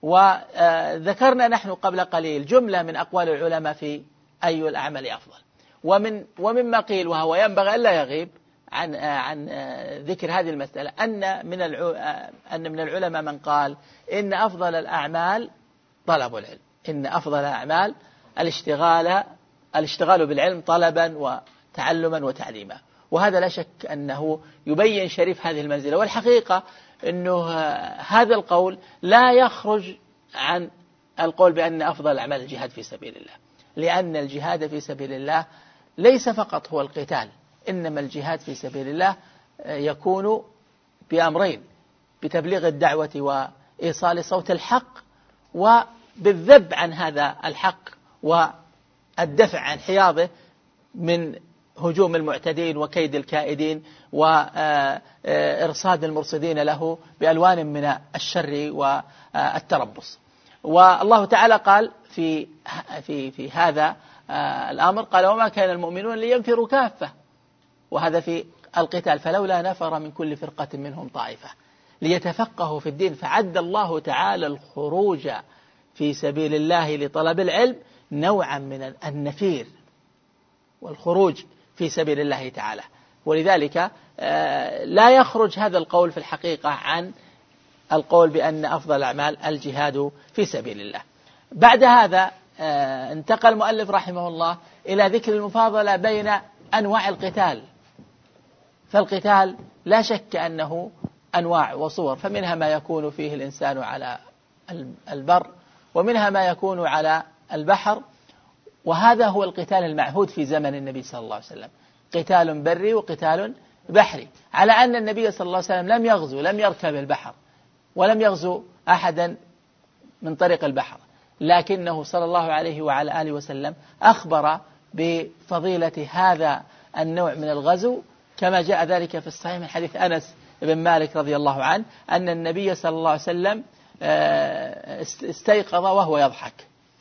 B: وذكرنا نحن قبل قليل جملة من أقوال العلماء في أي الأعمال أفضل، ومن ومما قيل وهو ينبغي ألا يغيب عن عن ذكر هذه المسألة أن من أن من العلماء من قال إن أفضل الأعمال طلب العلم، إن أفضل الأعمال الاشتغال الاشتغال بالعلم طلبا وتعلما وتعليما. وهذا لا شك أنه يبين شريف هذه المنزلة. والحقيقة أنه هذا القول لا يخرج عن القول بأن أفضل الأعمال الجهاد في سبيل الله، لأن الجهاد في سبيل الله ليس فقط هو القتال، إنما الجهاد في سبيل الله يكون بأمرين: بتبليغ الدعوة وإيصال صوت الحق، وبالذب عن هذا الحق والدفع عن حياضه من هجوم المعتدين وكيد الكائدين وإرصاد المرصدين له بألوان من الشر والتربص. والله تعالى قال في في في هذا الأمر قال وما كان المؤمنون لينفروا كافة، وهذا في القتال، فلولا نفر من كل فرقة منهم طائفة ليتفقهوا في الدين. فعد الله تعالى الخروج في سبيل الله لطلب العلم نوعا من النفير والخروج في سبيل الله تعالى. ولذلك لا يخرج هذا القول في الحقيقة عن القول بأن أفضل الأعمال الجهاد في سبيل الله. بعد هذا انتقل المؤلف رحمه الله إلى ذكر المفاضلة بين أنواع القتال. فالقتال لا شك أنه أنواع وصور، فمنها ما يكون فيه الإنسان على البر، ومنها ما يكون على البحر، وهذا هو القتال المعهود في زمن النبي صلى الله عليه وسلم، قتال بري وقتال بحري، على أن النبي صلى الله عليه وسلم لم يغزو، لم يركب البحر ولم يغزو أحدا من طريق البحر، لكنه صلى الله عليه وعلى آله وسلم أخبر بفضيلة هذا النوع من الغزو، كما جاء ذلك في الصحيح من حديث أنس بن مالك رضي الله عنه أن النبي صلى الله عليه وسلم استيقظ وهو يضحك،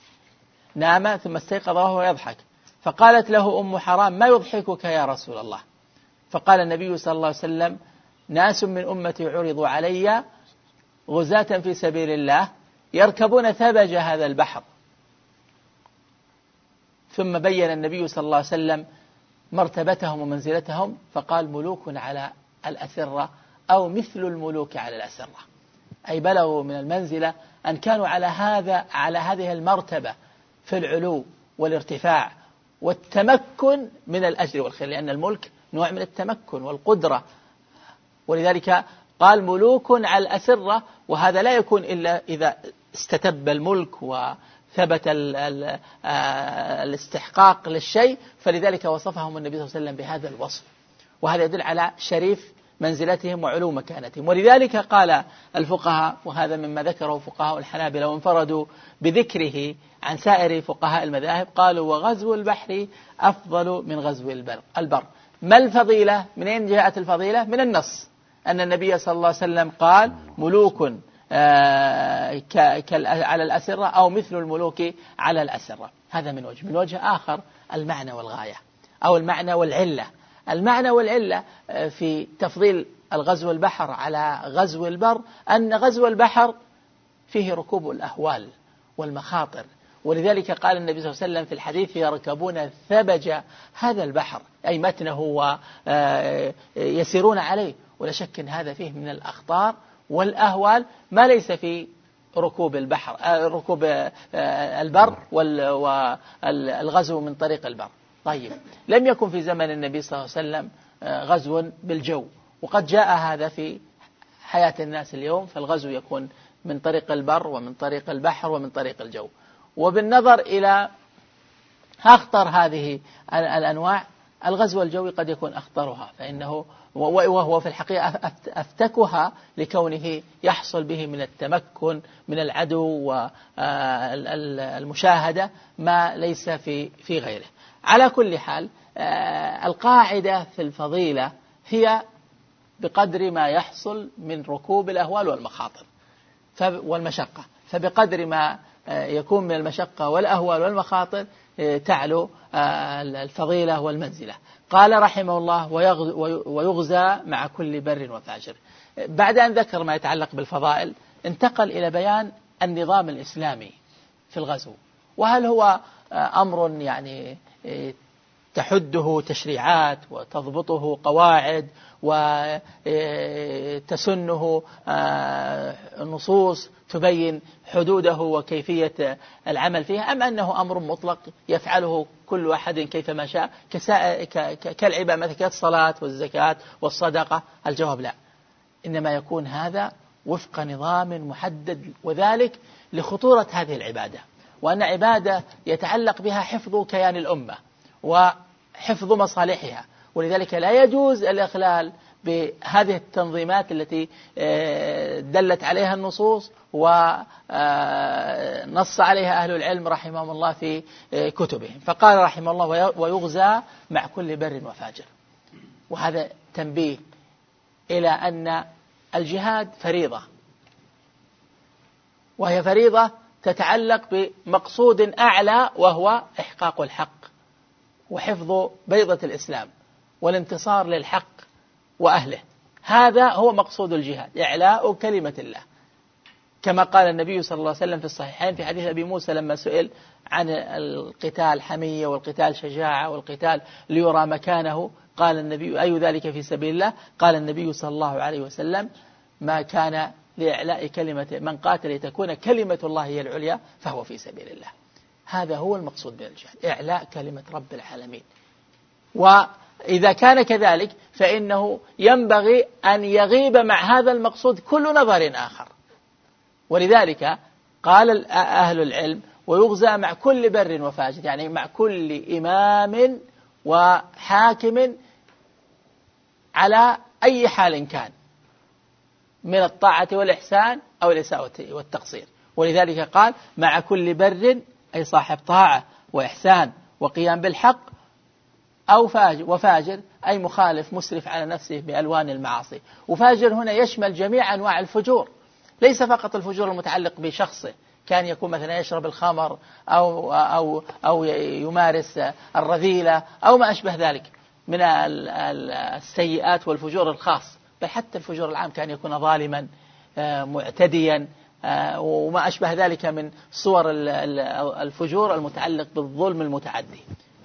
B: نام ثم استيقظ وهو يضحك، فقالت له أم حرام ما يضحكك يا رسول الله؟ فقال النبي صلى الله عليه وسلم ناس من أمتي عرضوا علي غزاة في سبيل الله يركبون ثبج هذا البحر. ثم بين النبي صلى الله عليه وسلم مرتبتهم ومنزلتهم فقال ملوك على الأسرة أو مثل الملوك على الأسرة، أي بلغوا من المنزلة أن كانوا على هذا على هذه المرتبة في العلو والارتفاع والتمكن من الأجر والخير، لأن الملك نوع من التمكن والقدرة، ولذلك قال ملوك على الأسرة، وهذا لا يكون إلا إذا استتب الملك وثبت الاستحقاق للشيء، فلذلك وصفهم النبي صلى الله عليه وسلم بهذا الوصف، وهذا يدل على شريف منزلتهم وعلو مكانتهم. ولذلك قال الفقهاء، وهذا مما ذكره فقهاء الحنابلة وانفردوا بذكره عن سائر فقهاء المذاهب، قالوا وغزو البحر أفضل من غزو البر. ما الفضيلة؟ منين جاءت الفضيلة؟ من النص، أن النبي صلى الله عليه وسلم قال ملوك آه على الأسرة أو مثل الملوك على الأسرة. هذا من وجه. من وجه آخر المعنى والغاية أو المعنى والعلة. المعنى والعلة في تفضيل الغزو البحر على غزو البر أن غزو البحر فيه ركوب الأهوال والمخاطر، ولذلك قال النبي صلى الله عليه وسلم في الحديث يركبون ثبج هذا البحر أي متنه ويسيرون عليه، ولا شك أن هذا فيه من الأخطار والأهوال ما ليس في ركوب البحر ركوب البر والغزو من طريق البر. طيب لم يكن في زمن النبي صلى الله عليه وسلم غزو بالجو، وقد جاء هذا في حياة الناس اليوم، فالغزو يكون من طريق البر ومن طريق البحر ومن طريق الجو. وبالنظر إلى أخطر هذه الأنواع الغزو الجوي قد يكون أخطرها، فإنه وهو في الحقيقة أفتكها لكونه يحصل به من التمكن من العدو والمشاهدة ما ليس في في غيره. على كل حال القاعدة في الفضيلة هي بقدر ما يحصل من ركوب الأهوال والمخاطر والمشقة، فبقدر ما يكون من المشقة والأهوال والمخاطر تعلو الفضيلة والمنزلة. قال رحمه الله ويغزى مع كل بر وفاجر. بعد أن ذكر ما يتعلق بالفضائل انتقل إلى بيان النظام الإسلامي في الغزو، وهل هو أمر يعني تحده تشريعات وتضبطه قواعد وتسنه نصوص تبين حدوده وكيفية العمل فيها، أم أنه أمر مطلق يفعله كل واحد كيفما شاء كالعبادة مثل كالصلاة والزكاة والصدقة؟ الجواب لا، إنما يكون هذا وفق نظام محدد، وذلك لخطورة هذه العبادة، وأن عبادة يتعلق بها حفظ كيان الأمة وحفظ مصالحها، ولذلك لا يجوز الإخلال بهذه التنظيمات التي دلت عليها النصوص ونص عليها أهل العلم رحمهم الله في كتبهم. فقال رحمه الله ويغزى مع كل بر وفاجر. وهذا تنبيه إلى أن الجهاد فريضة، وهي فريضة تتعلق بمقصود أعلى وهو إحقاق الحق وحفظ بيضة الإسلام والانتصار للحق وأهله. هذا هو مقصود الجهاد، إعلاء كلمة الله، كما قال النبي صلى الله عليه وسلم في الصحيحين في حديث أبي موسى لما سئل عن القتال حمية والقتال شجاعة والقتال ليرى مكانه، قال النبي أي ذلك في سبيل الله؟ قال النبي صلى الله عليه وسلم ما كان لإعلاء كلمة من قاتل لتكون كلمة الله هي العليا فهو في سبيل الله. هذا هو المقصود بالجهاد، إعلاء كلمة رب العالمين. وإذا كان كذلك فإنه ينبغي أن يغيب مع هذا المقصود كل نظر آخر، ولذلك قال أهل العلم ويغزى مع كل بر وفاجر، يعني مع كل إمام وحاكم على أي حال كان من الطاعة والإحسان أو الإساءة والتقصير. ولذلك قال مع كل بر أي صاحب طاعة وإحسان وقيام بالحق، أو فاجر وفاجر أي مخالف مسرف على نفسه بألوان المعاصي. وفاجر هنا يشمل جميع أنواع الفجور، ليس فقط الفجور المتعلق بشخصه، كان يكون مثلا يشرب الخمر أو, أو, أو يمارس الرذيلة أو ما أشبه ذلك من السيئات والفجور الخاص، بل حتى الفجور العام كان يكون ظالما معتديا وما أشبه ذلك من صور الفجور المتعلق بالظلم المتعدي.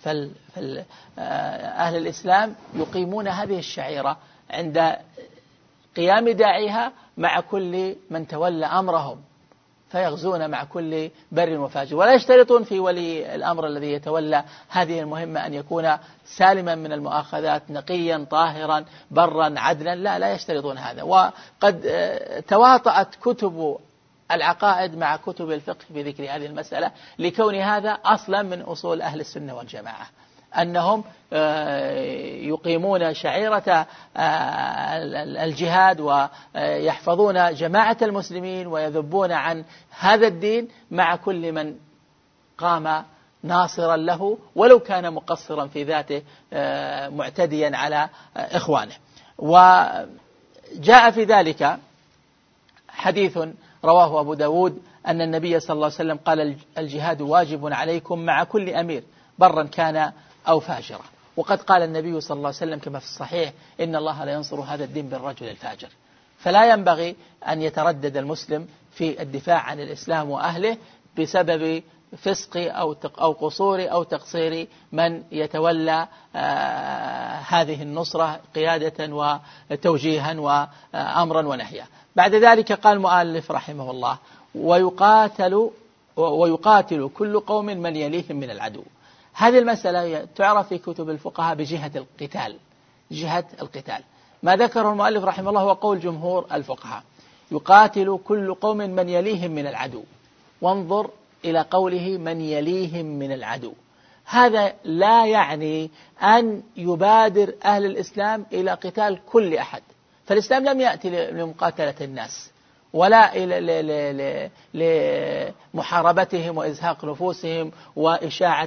B: فأهل الإسلام يقيمون هذه الشعيرة عند قيام داعيها مع كل من تولى أمرهم، فيغزون مع كل بر وفاجر، ولا يشترطون في ولي الأمر الذي يتولى هذه المهمة أن يكون سالما من المؤاخذات نقيا طاهرا برا عدلا، لا لا يشترطون هذا. وقد تواطأت كتب العقائد مع كتب الفقه بذكر هذه المسألة، لكون هذا أصلا من أصول أهل السنة والجماعة، أنهم يقيمون شعيرة الجهاد ويحفظون جماعة المسلمين ويذبون عن هذا الدين مع كل من قام ناصرا له ولو كان مقصرا في ذاته معتديا على إخوانه. وجاء جاء في ذلك حديث رواه أبو داود أن النبي صلى الله عليه وسلم قال الجهاد واجب عليكم مع كل أمير برا كان أو فاجرا. وقد قال النبي صلى الله عليه وسلم كما في الصحيح إن الله لا ينصر هذا الدين بالرجل الفاجر. فلا ينبغي أن يتردد المسلم في الدفاع عن الإسلام وأهله بسبب فسق أو أو قصور أو تقصير من يتولى آه هذه النصرة قيادة وتوجيها وأمرا ونهيا. بعد ذلك قال المؤلف رحمه الله ويقاتل ويقاتل كل قوم من يليهم من العدو. هذه المسألة تعرف في كتب الفقهاء بجهة القتال. جهة القتال ما ذكره المؤلف رحمه الله هو قول جمهور الفقهاء يقاتل كل قوم من يليهم من العدو. وانظر إلى قوله من يليهم من العدو. هذا لا يعني أن يبادر أهل الإسلام إلى قتال كل أحد. فالإسلام لم يأتي لمقاتلة الناس ولا إلى لمحاربتهم وإزهاق نفوسهم وإشاعة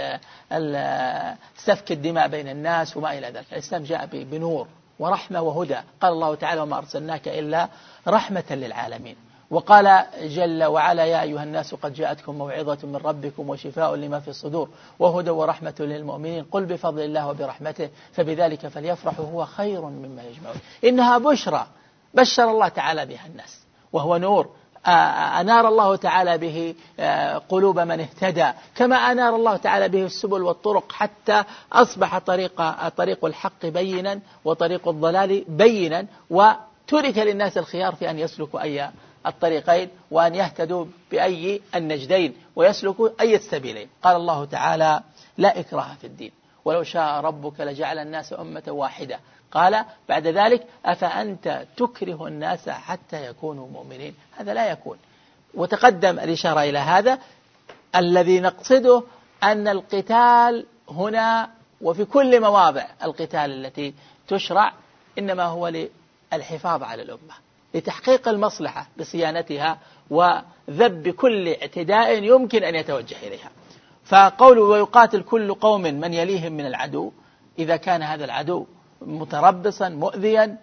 B: سفك الدماء بين الناس وما إلى ذلك. الإسلام جاء بنور ورحمة وهدى. قال الله تعالى وما أرسلناك إلا رحمة للعالمين. وقال جل وعلا يا أيها الناس قد جاءتكم موعظة من ربكم وشفاء لما في الصدور وهدى ورحمة للمؤمنين قل بفضل الله وبرحمته فبذلك فليفرحوا هو خير مما يجمعون. إنها بشرى بشر الله تعالى بها الناس وهو نور أنار الله تعالى به قلوب من اهتدى كما أنار الله تعالى به السبل والطرق حتى أصبح طريق طريق الحق بينا وطريق الضلال بينا وترك للناس الخيار في أن يسلكوا أي الطريقين وأن يهتدوا بأي النجدين ويسلكوا أي السبيلين. قال الله تعالى لا إكراه في الدين ولو شاء ربك لجعل الناس أمة واحدة. قال بعد ذلك أفأنت تكره الناس حتى يكونوا مؤمنين. هذا لا يكون. وتقدم الإشارة إلى هذا. الذي نقصده أن القتال هنا وفي كل مواضع القتال التي تشرع إنما هو للحفاظ على الأمة لتحقيق المصلحة بصيانتها وذب كل اعتداء يمكن أن يتوجه إليها. فقوله ويقاتل كل قوم من يليهم من العدو إذا كان هذا العدو متربصا مؤذيا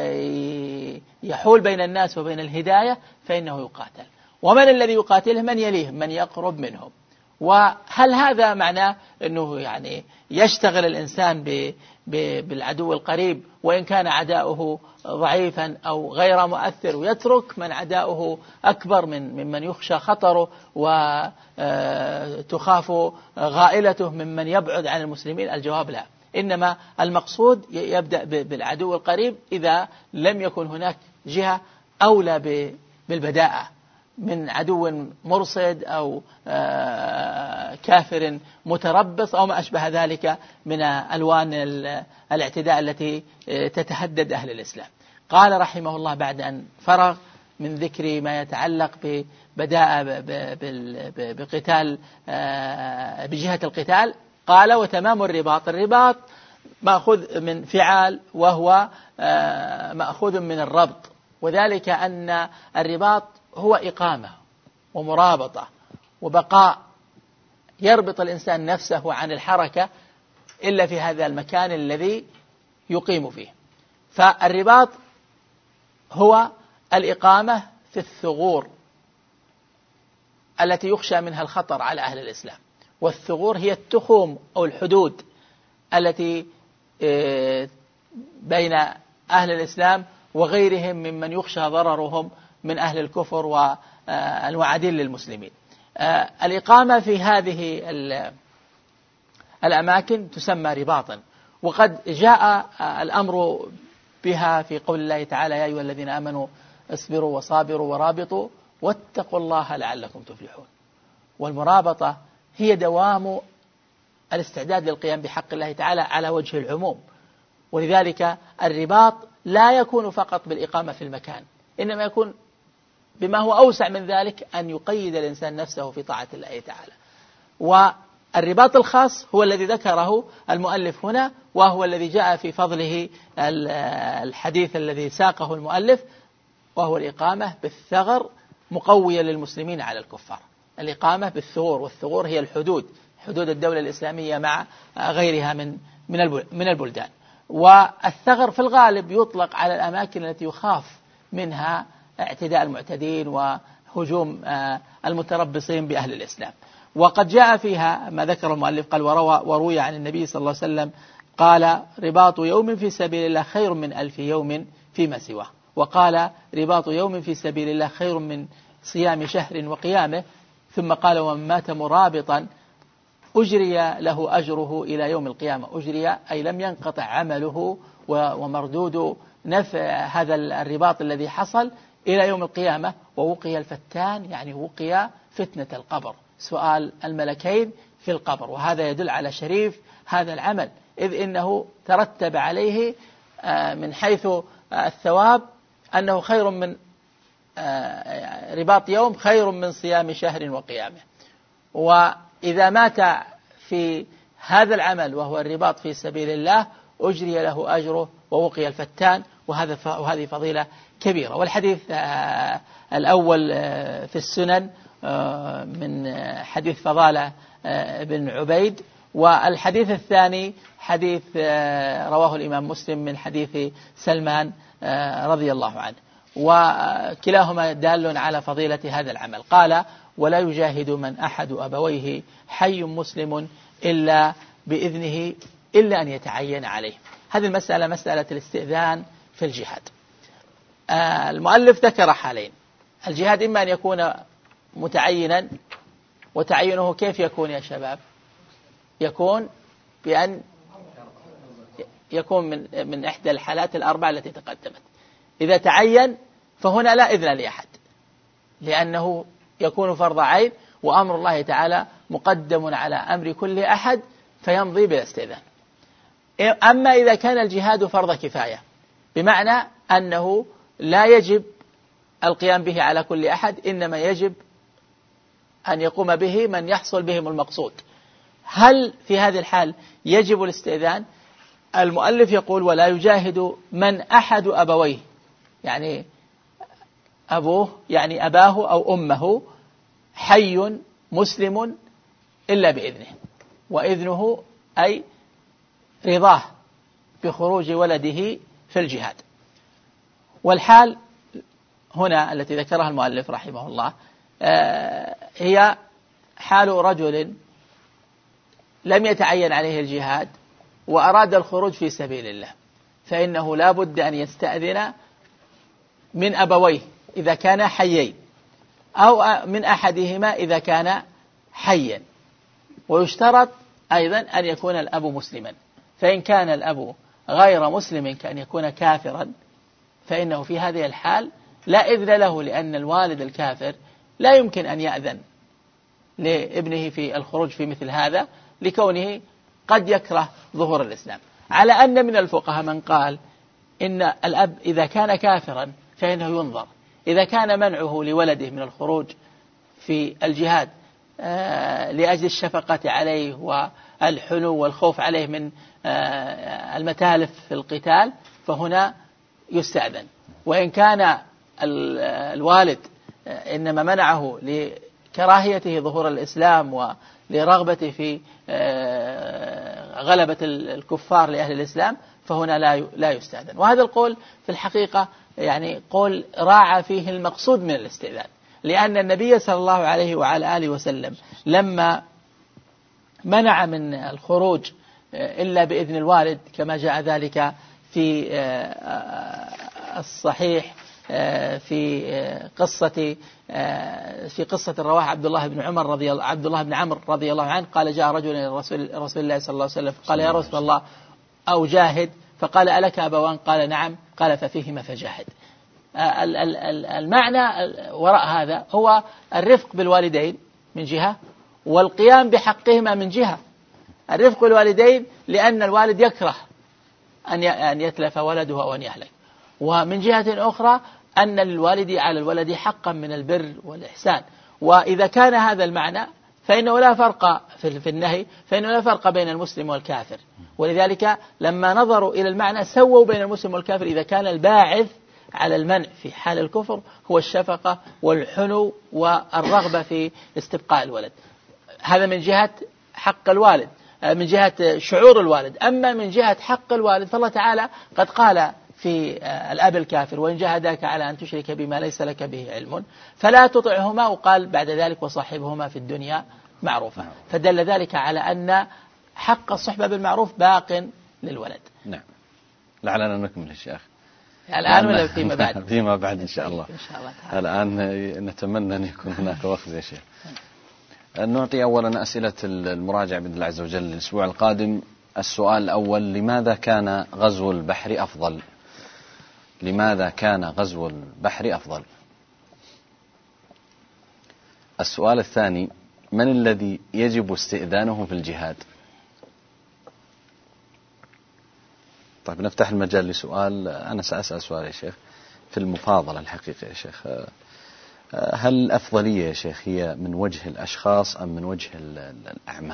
B: يحول بين الناس وبين الهداية فإنه يقاتل. ومن الذي يقاتله؟ من يليهم من يقرب منهم. وهل هذا معناه أنه يعني يشتغل الإنسان بالعدو القريب وإن كان عداؤه ضعيفا أو غير مؤثر ويترك من عداؤه أكبر من ممن يخشى خطره وتخاف غائلته ممن يبعد عن المسلمين؟ الجواب لا. إنما المقصود يبدأ بالعدو القريب إذا لم يكن هناك جهة أولى بالبداءة من عدو مرصد أو كافر متربص أو ما أشبه ذلك من ألوان الاعتداء التي تتهدد أهل الإسلام. قال رحمه الله بعد أن فرغ من ذكر ما يتعلق ببداء بقتال بجهة القتال قال وتمام الرباط. الرباط مأخوذ من فعال وهو مأخوذ من الربط وذلك أن الرباط هو إقامة ومرابطة وبقاء يربط الإنسان نفسه عن الحركة إلا في هذا المكان الذي يقيم فيه. فالرباط هو الإقامة في الثغور التي يخشى منها الخطر على أهل الإسلام. والثغور هي التخوم أو الحدود التي بين أهل الإسلام وغيرهم ممن يخشى ضررهم من أهل الكفر والمعادين للمسلمين. الإقامة في هذه الأماكن تسمى رباطا. وقد جاء الأمر بها في قول الله تعالى يا أيها الذين آمنوا اصبروا وصابروا ورابطوا واتقوا الله لعلكم تفلحون. والمرابطة هي دوام الاستعداد للقيام بحق الله تعالى على وجه العموم. ولذلك الرباط لا يكون فقط بالإقامة في المكان إنما يكون بما هو أوسع من ذلك أن يقيد الإنسان نفسه في طاعة الله تعالى. والرباط الخاص هو الذي ذكره المؤلف هنا وهو الذي جاء في فضله الحديث الذي ساقه المؤلف وهو الإقامة بالثغر مقوية للمسلمين على الكفار. الإقامة بالثغور والثغور هي الحدود حدود الدولة الإسلامية مع غيرها من من البلدان. والثغر في الغالب يطلق على الأماكن التي يخاف منها اعتداء المعتدين وهجوم المتربصين بأهل الإسلام. وقد جاء فيها ما ذكر المؤلف قال وروى وروي عن النبي صلى الله عليه وسلم قال رباط يوم في سبيل الله خير من ألف يوم فيما سواه، وقال رباط يوم في سبيل الله خير من صيام شهر وقيامه، ثم قال ومن مات مرابطا أجري له أجره إلى يوم القيامة. أجري أي لم ينقطع عمله ومردود نفع هذا الرباط الذي حصل إلى يوم القيامة. ووقي الفتان يعني وقي فتنة القبر، سؤال الملكين في القبر، وهذا يدل على شريف هذا العمل، إذ إنه ترتب عليه من حيث الثواب أنه خير من رباط يوم خير من صيام شهر وقيامه. وإذا مات في هذا العمل وهو الرباط في سبيل الله أجري له أجره ووقي الفتان، وهذا وهذه فضيلة كبيرة. والحديث الأول في السنن من حديث فضالة بن عبيد، والحديث الثاني حديث رواه الإمام مسلم من حديث سلمان رضي الله عنه، وكلاهما دال على فضيلة هذا العمل. قال ولا يجاهد من أحد أبويه حي مسلم إلا بإذنه إلا أن يتعين عليه. هذه المسألة مسألة الاستئذان في الجهاد. المؤلف ذكر حالين، الجهاد إما أن يكون متعينا، وتعينه كيف يكون يا شباب؟ يكون بأن يكون من من إحدى الحالات الأربعة التي تقدمت. إذا تعين فهنا لا إذن لأحد، لأنه يكون فرض عين، وأمر الله تعالى مقدم على أمر كل أحد فيمضي بالاستئذان. أما إذا كان الجهاد فرض كفاية، بمعنى أنه لا يجب القيام به على كل أحد، إنما يجب أن يقوم به من يحصل بهم المقصود. هل في هذه الحال يجب الاستئذان؟ المؤلف يقول ولا يجاهد من أحد أبويه، يعني أبوه يعني أباه أو أمه حي مسلم إلا بإذنه، وإذنه أي رضاه بخروج ولده في الجهاد. والحال هنا التي ذكرها المؤلف رحمه الله هي حال رجل لم يتعين عليه الجهاد وأراد الخروج في سبيل الله، فإنه لا بد أن يستأذن من أبويه إذا كان حيين، أو من أحدهما إذا كان حيا. ويشترط أيضا أن يكون الأب مسلما، فإن كان الأب غير مسلم كأن يكون كافرا فإنه في هذه الحال لا إذن له، لأن الوالد الكافر لا يمكن أن يأذن لابنه في الخروج في مثل هذا، لكونه قد يكره ظهور الإسلام. على أن من الفقهاء من قال إن الأب إذا كان كافرا فإنه ينظر، إذا كان منعه لولده من الخروج في الجهاد لأجل الشفقة عليه والحنو والخوف عليه من المتالف في القتال فهنا يستأذن. وإن كان الوالد إنما منعه لكراهيته ظهور الإسلام ولرغبته في غلبة الكفار لأهل الإسلام فهنا لا لا يستأذن. وهذا القول في الحقيقة يعني قول راعى فيه المقصود من الاستئذان، لأن النبي صلى الله عليه وعلى آله وسلم لما منع من الخروج إلا بإذن الوالد كما جاء ذلك في الصحيح في قصة في قصة الرواح عبد الله بن عمر رضي الله عبد الله بن عمرو رضي الله عنه قال جاء رجل إلى رسول رسول الله صلى الله عليه وسلم قال يا رسول الله أو جاهد، فقال ألك أبوان؟ قال نعم، قال ففيهما فجاهد. المعنى وراء هذا هو الرفق بالوالدين من جهة، والقيام بحقهما من جهة. الرفق بالوالدين لأن الوالد يكره أن يتلف ولده أو أن يهلك، ومن جهة أخرى أن للوالد على الولد حقا من البر والإحسان. وإذا كان هذا المعنى فإنه لا فرق في النهي، فإنه لا فرق بين المسلم والكافر. ولذلك لما نظروا إلى المعنى سووا بين المسلم والكافر إذا كان الباعث على المنع في حال الكفر هو الشفقة والحنو والرغبة في استبقاء الولد. هذا من جهة حق الوالد. من جهة شعور الوالد. أما من جهة حق الوالد فالله تعالى قد قال في الأب الكافر: وإن جاهداك على أن تشرك بما ليس لك به علم فلا تطعهما، وقال بعد ذلك: وصاحبهما في الدنيا معروفا. فدل ذلك على أن حق الصحبة بالمعروف باق للولد.
A: نعم. لعلنا نكمل الشيخ
B: الآن ولا فيما بعد؟
A: فيما بعد إن شاء الله.
B: إن شاء الله تعالى.
A: الآن نتمنى أن يكون هناك وقت يا شيخ. نعطي أولا أسئلة المراجعة بإذن الله عز وجل الأسبوع القادم. السؤال الأول: لماذا كان غزو البحر أفضل؟ لماذا كان غزو البحر أفضل؟ السؤال الثاني: من الذي يجب استئذانه في الجهاد؟ طيب نفتح المجال لسؤال. أنا سأسأل سؤال يا شيخ في المفاضلة الحقيقة يا شيخ. هل الأفضلية يا شيخ هي من وجه الأشخاص أم من وجه الأعمال؟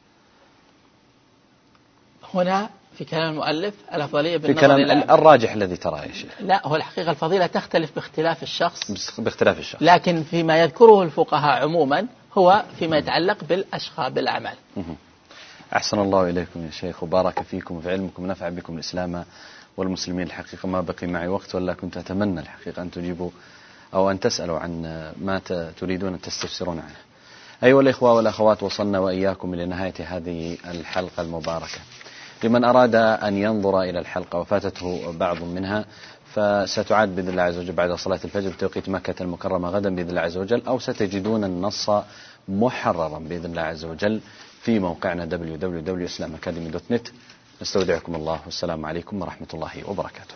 B: هنا في كلام المؤلف الأفضلية
A: في كلام الراجح الذي تراه يا شيخ.
B: لا، هو الحقيقة الفضيلة تختلف باختلاف الشخص،
A: باختلاف الشخص،
B: لكن فيما يذكره الفقهاء عموما هو فيما يتعلق بالأشخاص بالأعمال.
A: أحسن الله إليكم يا شيخ وبارك فيكم وفي علمكم ونفع بكم الإسلام والمسلمين. الحقيقة ما بقي معي وقت، ولا كنت أتمنى الحقيقة أن تجيبوا أو أن تسألوا عن ما تريدون أن تستفسرون عنه. أيها الإخوة والأخوات، وصلنا وإياكم إلى نهاية هذه الحلقة المباركة. لمن أراد أن ينظر إلى الحلقة وفاتته بعض منها فستعاد بإذن الله عز وجل بعد صلاة الفجر بتوقيت مكة المكرمة غدا بإذن الله عز وجل، أو ستجدون النص محررا بإذن الله عز وجل في موقعنا دبليو دبليو دبليو دوت إسلام أكاديمي دوت نت. نستودعكم الله والسلام عليكم ورحمة الله وبركاته.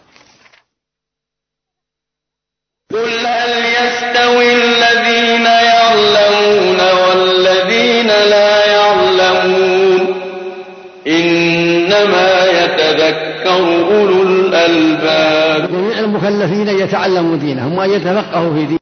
D: قل هل يستوي الذين يعلمون والذين لا يعلمون إنما يتذكر أولو الألباب.
E: جميع المكلفين يتعلموا دينهم وأن يتفقهوا في دينهم.